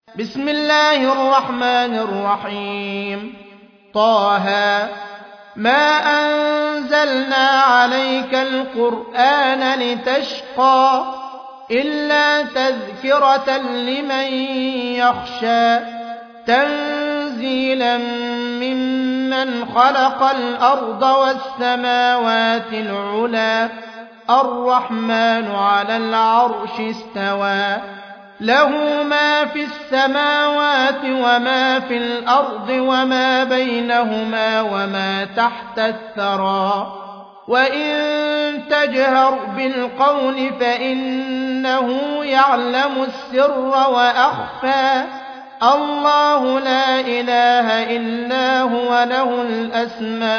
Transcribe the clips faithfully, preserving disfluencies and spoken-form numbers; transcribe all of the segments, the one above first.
بسم الله الرحمن الرحيم طه ما أنزلنا عليك القرآن لتشقى إلا تذكرة لمن يخشى تنزيلا ممن خلق الأرض والسماوات العلى الرحمن على العرش استوى له ما في السماوات وما في الأرض وما بينهما وما تحت الثرى وإن تجهر بالقول فإنه يعلم السر وأخفى الله لا إله إلا هو له الأسماء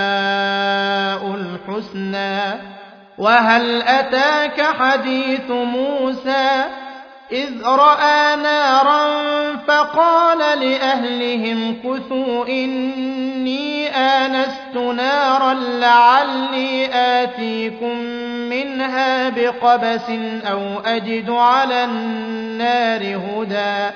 الحسنى وهل أتاك حديث موسى إذ رأى نارا فقال لأهلهم كثوا إني آنست نارا لعلي آتيكم منها بقبس أو أجد على النار هدى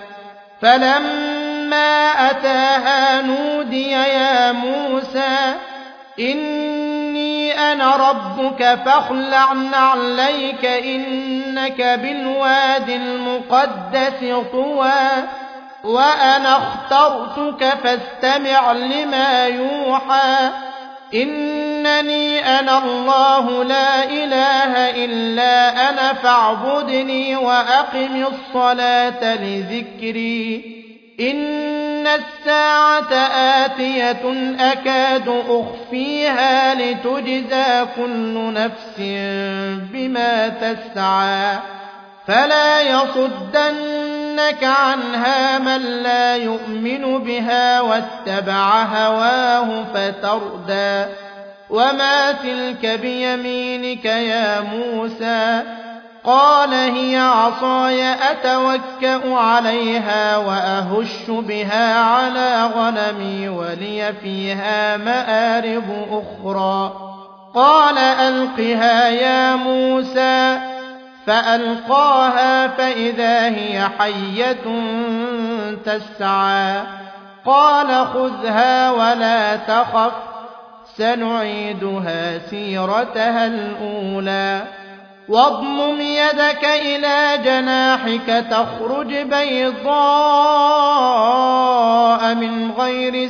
فلما أتاها نودي يا موسى إني أنا ربك فاخلع نعليك إنك بالواد المقدس طوى وأنا اخترتك فاستمع لما يوحى إنني أنا الله لا إله إلا أنا فاعبدني وأقم الصلاة لذكري إن الساعة آتية أكاد أخفيها لتجزى كل نفس بما تسعى فلا يصدنك عنها من لا يؤمن بها واتبع هواه فتردى وما تلك بيمينك يا موسى قال هي عصاي أتوكأ عليها وأهش بها على غنمي ولي فيها مآرب أخرى قال ألقها يا موسى فألقاها فإذا هي حية تسعى قال خذها ولا تخف سنعيدها سيرتها الأولى واضمم يدك إلى جناحك تخرج بيضاء من غير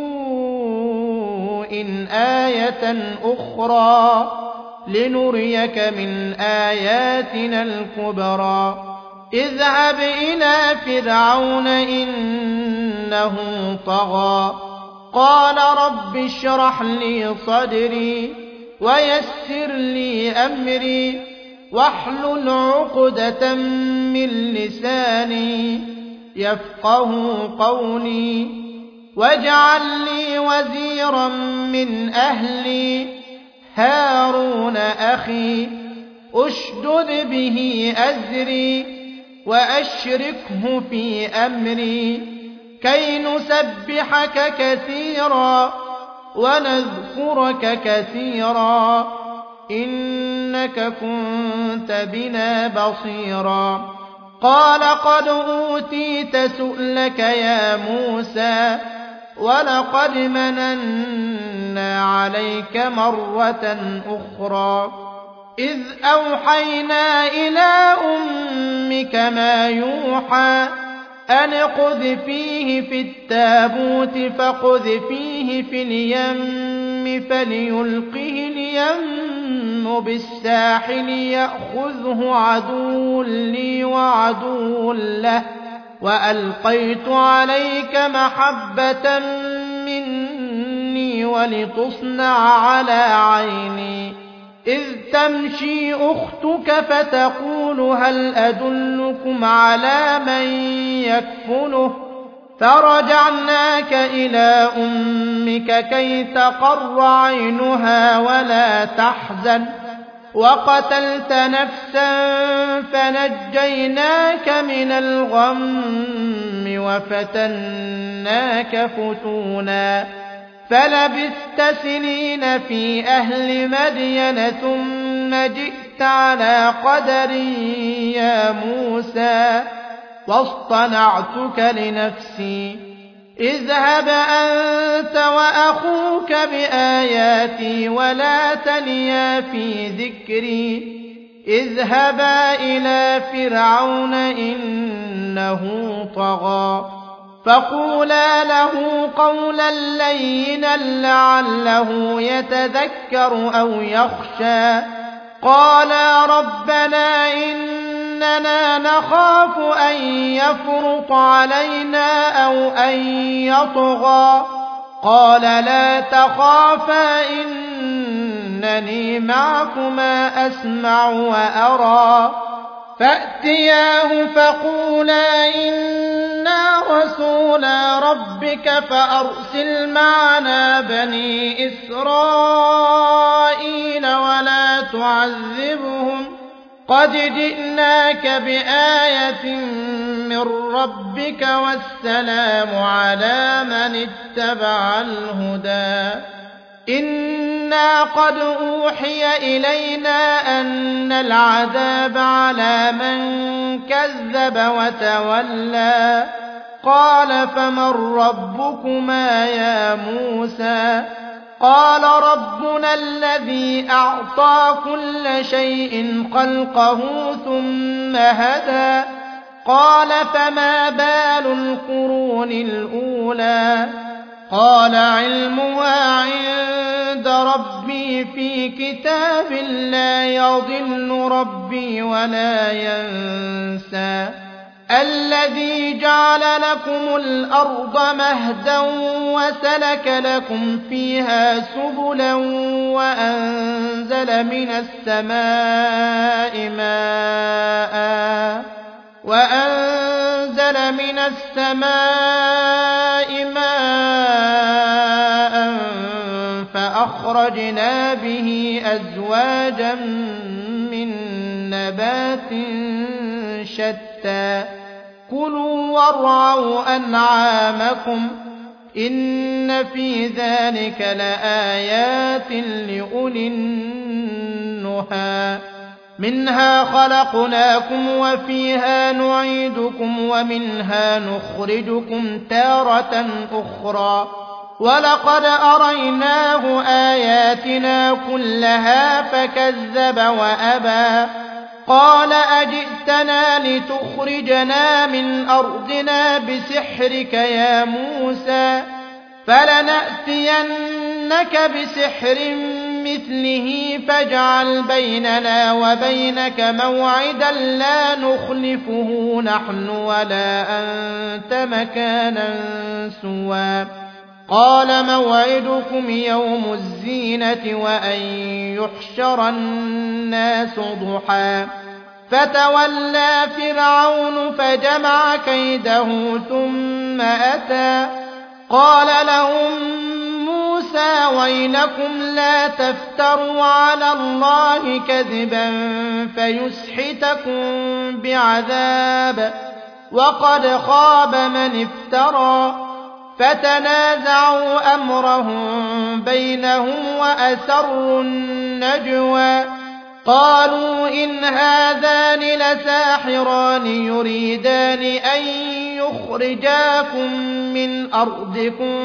سوء آية أخرى لنريك من آياتنا الكبرى اذهب إلى فرعون إنه طغى قال رب اشرح لي صدري ويسر لي أمري واحلل عقدة من لساني يفقه قولي واجعل لي وزيرا من أهلي هارون أخي أشدد به أزري وأشركه في أمري كي نسبحك كثيرا ونذكرك كثيرا إنك كنت بنا بصيرا قال قد أوتيت سؤلك يا موسى ولقد مننا عليك مرة أخرى إذ أوحينا إلى أمك ما يوحى أن اقذفيه في التابوت فاقذفيه في اليم فليلقه اليم بالساحل يأخذه عدو لي وعدو له وألقيت عليك محبة مني ولتصنع على عيني إذ تمشي أختك فتقول هل أدلكم على من يكفله فرجعناك إلى أمك كي تقر عينها ولا تحزن وقتلت نفسا فنجيناك من الغم وفتناك فتونا فلبثت سنين في أهل مدين ثم جئت على قدر يا موسى واصطنعتك لنفسي اذهب أنت وأخوك بآياتي ولا تنيا في ذكري اذهبا إلى فرعون إنه طغى فقولا له قولا لينا لعله يتذكر أو يخشى قالا ربنا إننا نخاف أن يفرط علينا أو أن يطغى قال لا تخافا إنني معكما أسمع وأرى فأتياه فقولا إنا رسولا ربك فأرسل معنا بني إسرائيل ولا تعذبهم قد جئناك بآية من ربك والسلام على من اتبع الهدى إنا قد أوحي إلينا أن العذاب على من كذب وتولى قال فمن ربكما يا موسى قال ربنا الذي أعطى كل شيء خلقه ثم هدى قال فما بال القرون الأولى قال علمها عند ربي في كتاب لا يضل ربي ولا ينسى الذي جعل لكم الأرض مهدا وسلك لكم فيها سبلا وأنزل من السماء ماء وأنزل من السماء ماء فأخرجنا به أزواجا من نبات شتى كلوا وارعوا أنعامكم إن في ذلك لآيات لأولي النهى منها خلقناكم وفيها نعيدكم ومنها نخرجكم تارة أخرى ولقد أريناه آياتنا كلها فكذب وأبى قال أجئتنا لتخرجنا من أرضنا بسحرك يا موسى فلنأتينك بسحر مثله فاجعل بيننا وبينك موعدا لا نخلفه نحن ولا أنت مكانا سوى قال موعدكم يوم الزينة وأن يحشر الناس ضحى فتولى فرعون فجمع كيده ثم أتى قال لهم موسى ويلكم لا تفتروا على الله كذبا فيسحتكم بعذاب وقد خاب من افترى فتنازعوا أمرهم بينهم وأسروا النجوى قالوا إن هذان لساحران يريدان أن يخرجاكم من أرضكم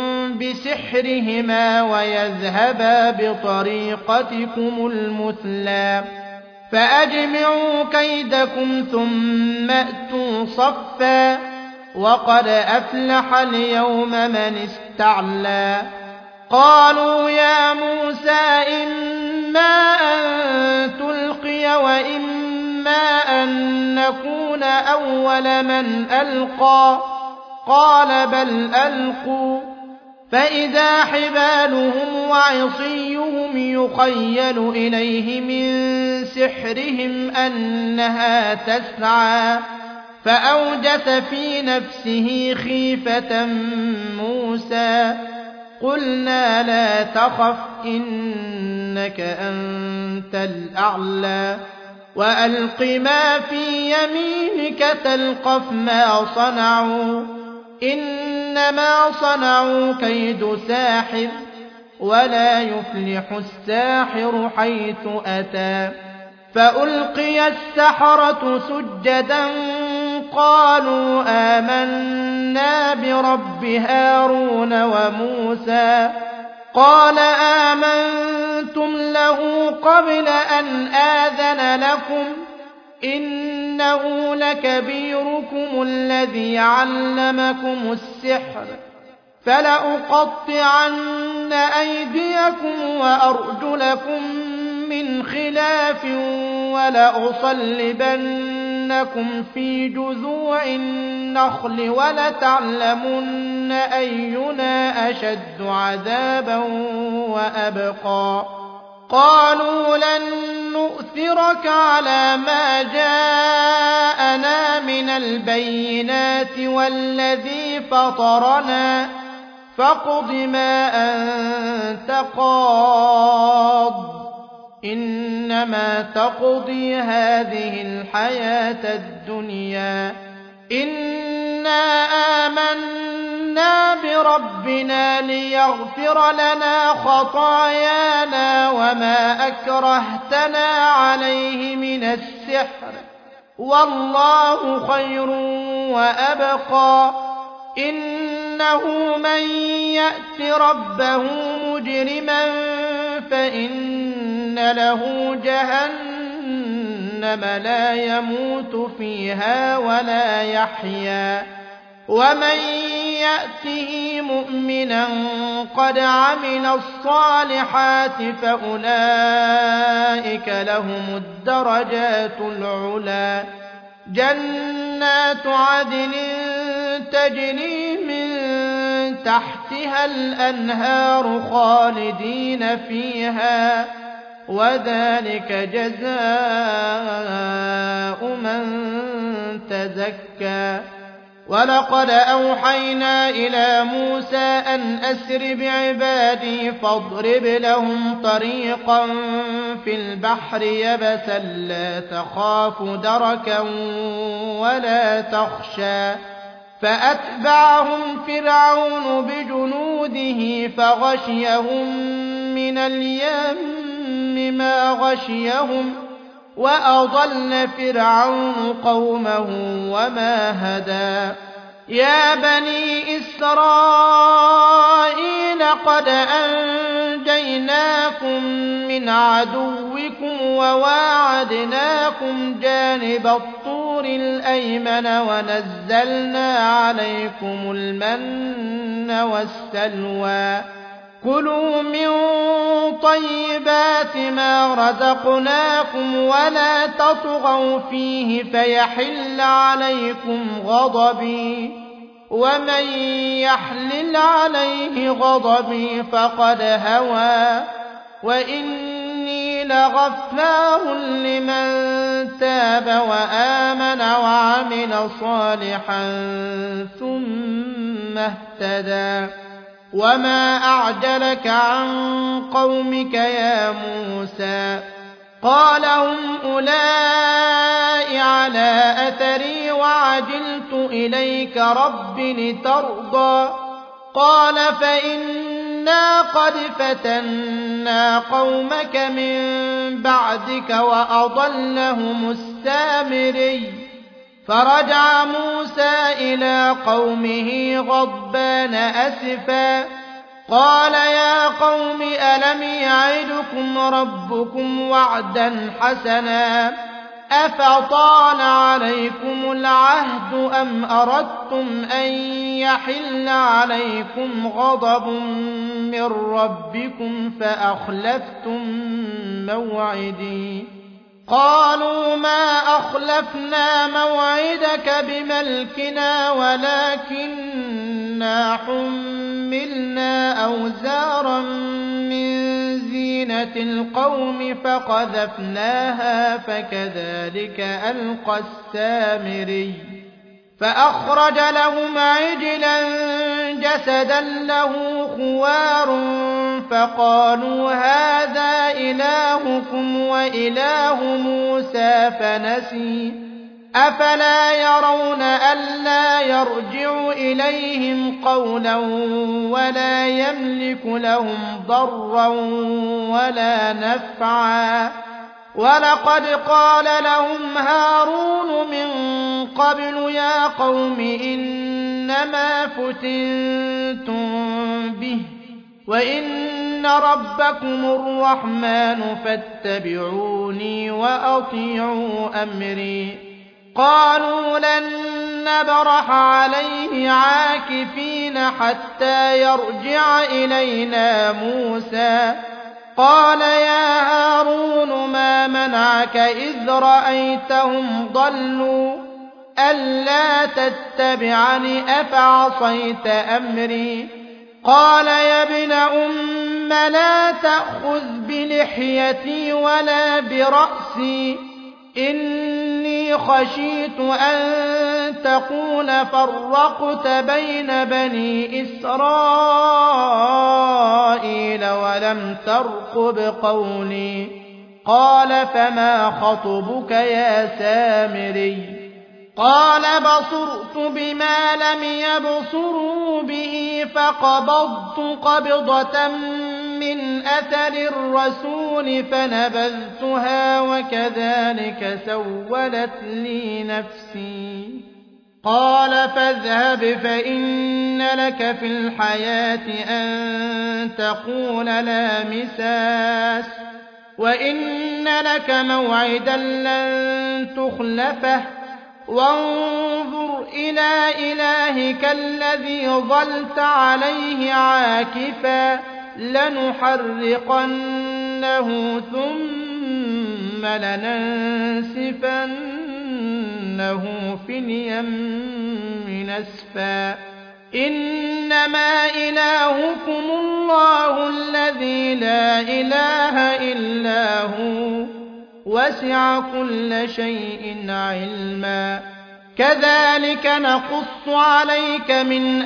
بسحرهما ويذهبا بطريقتكم المثلى فأجمعوا كيدكم ثم أتوا صفا وقد أفلح اليوم من استعلى قالوا يا موسى إما أن تلقي وإما أن نكون أول من ألقى قال بل ألقوا فإذا حبالهم وعصيهم يخيل إليه من سحرهم أنها تسعى فأوجس في نفسه خيفة موسى قلنا لا تخف إنك أنت الأعلى وألق ما في يمينك تلقف ما صنعوا إنما صنعوا كيد ساحر ولا يفلح الساحر حيث أتى فألقي السحرة سجدا قالوا آمنا برب هارون وموسى قال آمنتم له قبل أن آذن لكم إنه لكبيركم الذي علمكم السحر فلأقطعن أيديكم وأرجلكم من خلاف ولأصلبنكم في جذوع النخل ولتعلمن أينا أشد عذابا وأبقى قالوا لن نؤثرك على ما جاءنا من البينات والذي فطرنا فاقض ما أنت قاض إنما تقضي هذه الحياة الدنيا إنا آمنا بربنا ليغفر لنا خطايانا وما أكرهتنا عليه من السحر والله خير وأبقى إنه من يأت ربه مجرما فإن له جهنم لا يموت فيها ولا يحيا ومن يأته مؤمنا قد عمل الصالحات فأولئك لهم الدرجات العلى جنات عدن تجري من تحتها الأنهار خالدين فيها وذلك جزاء من تزكى ولقد أوحينا إلى موسى أن أسر بعبادي فاضرب لهم طريقا في البحر يبسا لا تخاف دركا ولا تخشى فأتبعهم فرعون بجنوده فغشيهم من اليم ما غشيهم وأضل فرعون قومه وما هدى يا بني إسرائيل قد أنجيناكم من عدوكم وواعدناكم جانب الطور الأيمن ونزلنا عليكم المن والسلوى كلوا من طيبات ما رزقناكم ولا تطغوا فيه فيحل عليكم غضبي ومن يحلل عليه غضبي فقد هوى وإني لغفار لمن تاب وآمن وعمل صالحا ثم اهتدى وما أعجلك عن قومك يا موسى قال هم أولئك على أثري وعجلت إليك رب لترضى قال فإنا قد فتنا قومك من بعدك وأضلهم السامري فرجع موسى إلى قومه غضبان أسفا قال يا قوم ألم يعدكم ربكم وعدا حسنا أفطال عليكم العهد أم أردتم أن يحل عليكم غضب من ربكم فأخلفتم موعدي قالوا ما أخلفنا موعدك بملكنا ولكننا حملنا أوزارا من زينة القوم فقذفناها فكذلك ألقى السامري فأخرج لهم عجلا جسدا له خوار فقالوا هذا إلهكم وإله موسى فنسي أفلا يرون ألا يرجع إليهم قولا ولا يملك لهم ضرا ولا نفعا ولقد قال لهم هارون من قبل يا قوم إنما فتنتم به وإن ربكم الرحمن فاتبعوني وأطيعوا أمري قالوا لن نبرح عليه عاكفين حتى يرجع إلينا موسى قال يا هارون ما منعك إذ رأيتهم ضلوا ألا تتبعني أفعصيت أمري قال يا ابن أم لا تأخذ بلحيتي ولا برأسي إني خشيت أن تقول فرقت بين بني إسرائيل ولم ترقب قولي قال فما خطبك يا سامري قال بصرت بما لم يبصروا به فقبضت قبضة من أثر الرسول فنبذتها وكذلك سولت لي نفسي قال فاذهب فإن لك في الحياة أن تقول لا مساس وإن لك موعدا لن تخلفه وانظر إلى إلهك الذي ظلت عليه عاكفا لنحرقنه ثم لننسفنه في اليم نسفا إنما إلهكم الله الذي لا إله إلا هو وسع كل شيء علما كذلك نقص عليك من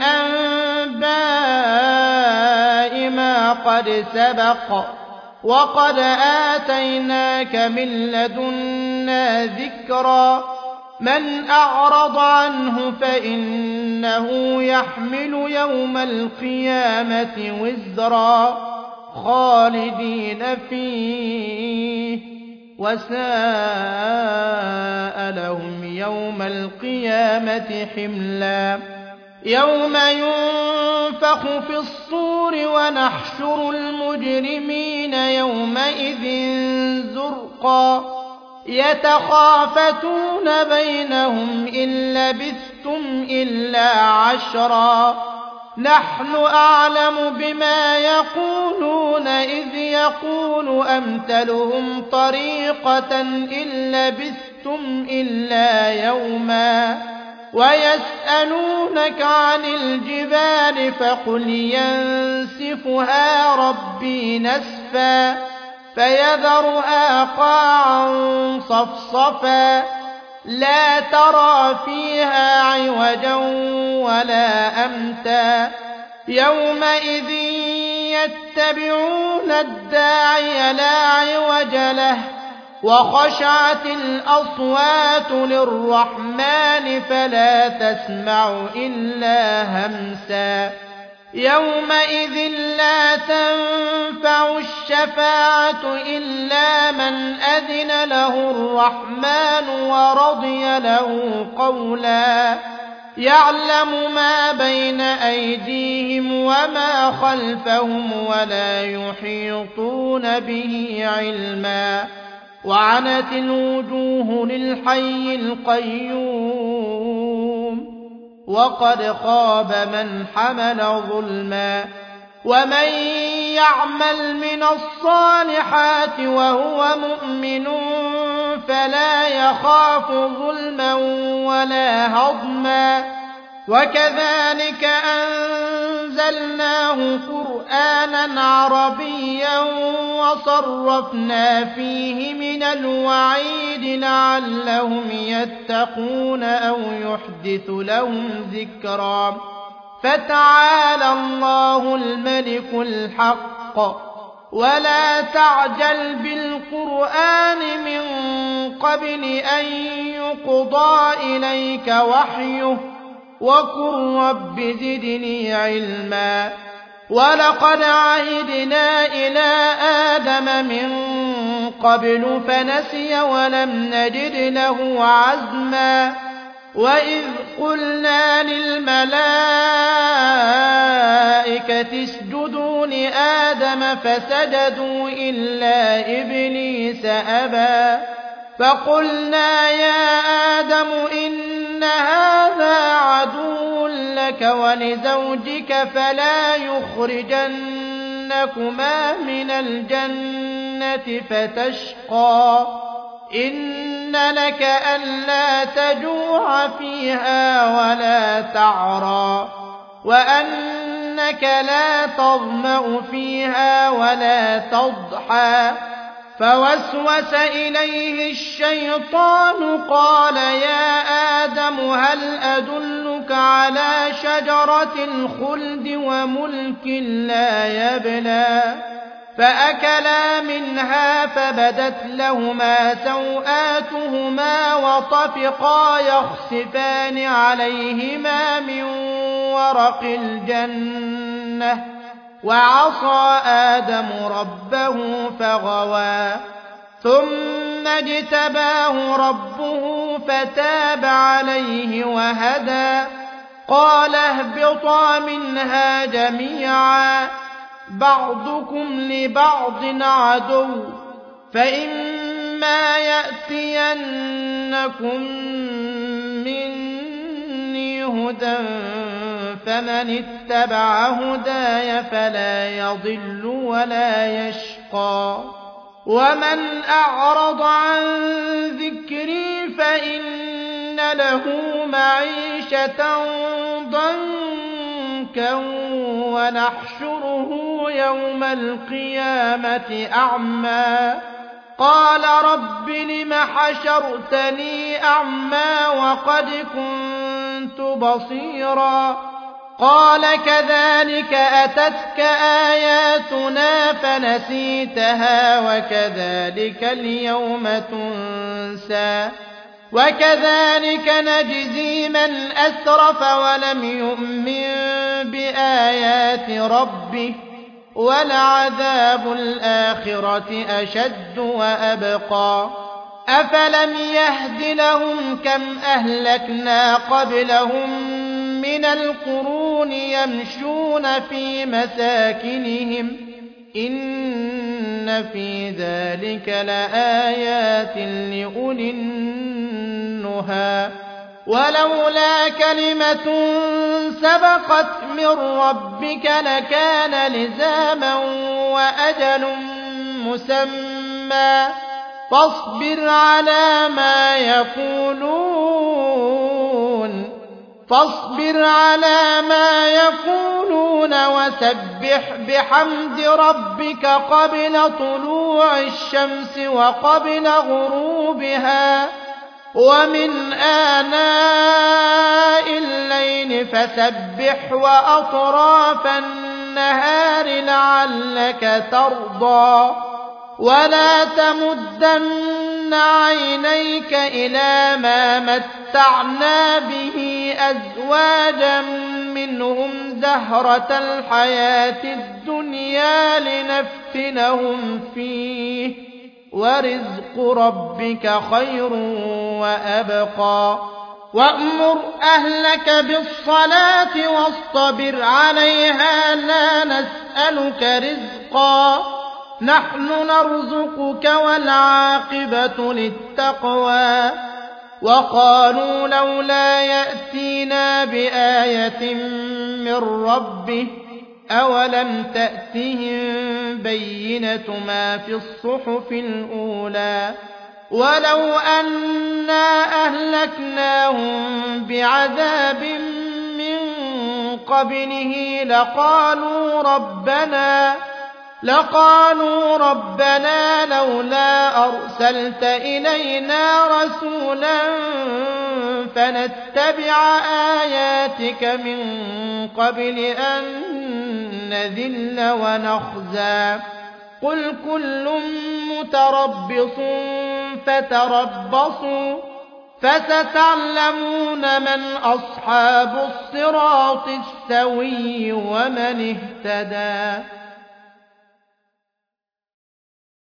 أنباء ما قد سبق وقد آتيناك من لدنا ذكرا من أعرض عنه فإنه يحمل يوم القيامة وزرا خالدين فيه وساء لهم يوم القيامة حملا يوم ينفخ في الصور ونحشر المجرمين يومئذ زرقا يتخافتون بينهم إن لبثتم إلا عشرا نحن أعلم بما يقولون إذ يقول أمثلهم طريقة إن لبثتم إلا يوما ويسألونك عن الجبال فقل ينسفها ربي نسفا فيذرها قاعا صفصفا لا ترى فيها عوجا ولا أمتا يومئذ يتبعون الداعي لا عوج له وخشعت الأصوات للرحمن فلا تسمع إلا همسا يومئذ لا تنفع الشفاعة إلا من أذن له الرحمن ورضي له قولا يعلم ما بين أيديهم وما خلفهم ولا يحيطون به علما وعنت الوجوه للحي القيوم وقد خاب من حمل ظلما ومن يعمل من الصالحات وهو مؤمن فلا يخاف ظلما ولا هضما وكذلك أنزلناه قرآنا عربيا وصرفنا فيه من الوعيد لعلهم يتقون أو يحدث لهم ذكرا فتعالى الله الملك الحق ولا تعجل بالقرآن من قبل أن يقضى إليك وحيه وقل رب زدني علما ولقد عهدنا إلى آدم من قبل فنسي ولم نجد له عزما وإذ قلنا للملائكة اسجدوا لآدم فسجدوا إلا إبليس أبى فقلنا يا آدم إن هذا عدو لك ولزوجك فلا يخرجنكما من الجنة فتشقى إن لك ألا تجوع فيها ولا تعرى وأنك لا تظمأ فيها ولا تضحى فوسوس إليه الشيطان قال يا آدم هل أدلك على شجرة الخلد وملك لا يبلى فأكلا منها فبدت لهما سوآتهما وطفقا يخصفان عليهما من ورق الجنة وعصى آدم ربه فغوى ثم اجتباه ربه فتاب عليه وهدى قال اهبطا منها جميعا بعضكم لبعض عدو فإما يأتينكم مني هدى فمن اتبع هداي فلا يضل ولا يشقى ومن أعرض عن ذكري فإن له معيشة ضنكا ونحشره يوم القيامة أعمى قال رب لم حشرتني أعمى وقد كنت بصيرا قال كذلك أتتك آياتنا فنسيتها وكذلك اليوم تنسى وكذلك نجزي من أسرف ولم يؤمن بآيات ربه ولعذاب الآخرة أشد وأبقى أفلم يهد لهم كم أهلكنا قبلهم من القرون يمشون في مساكنهم إن في ذلك لآيات لأولي النهى ولولا كلمة سبقت من ربك لكان لزاما وأجل مسمى فاصبر على ما يقولون فاصبر على ما يقولون وسبح بحمد ربك قبل طلوع الشمس وقبل غروبها ومن آناء الليل فسبح وأطراف النهار لعلك ترضى ولا تمدن عينيك إلى ما متعنا به أزواجا منهم زهرة الحياة الدنيا لنفتنهم فيه ورزق ربك خير وأبقى وأمر أهلك بالصلاة واصطبر عليها لا نسألك رزقا نحن نرزقك والعاقبة للتقوى وقالوا لولا يأتينا بآية من ربه أولم تأتهم بينة ما في الصحف الأولى ولو أنا أهلكناهم بعذاب من قبله لقالوا ربنا لقالوا ربنا لولا أرسلت إلينا رسولا فنتبع آياتك من قبل أن نذل ونخزى قل كل متربص فتربصوا فستعلمون من أصحاب الصراط السوي ومن اهتدى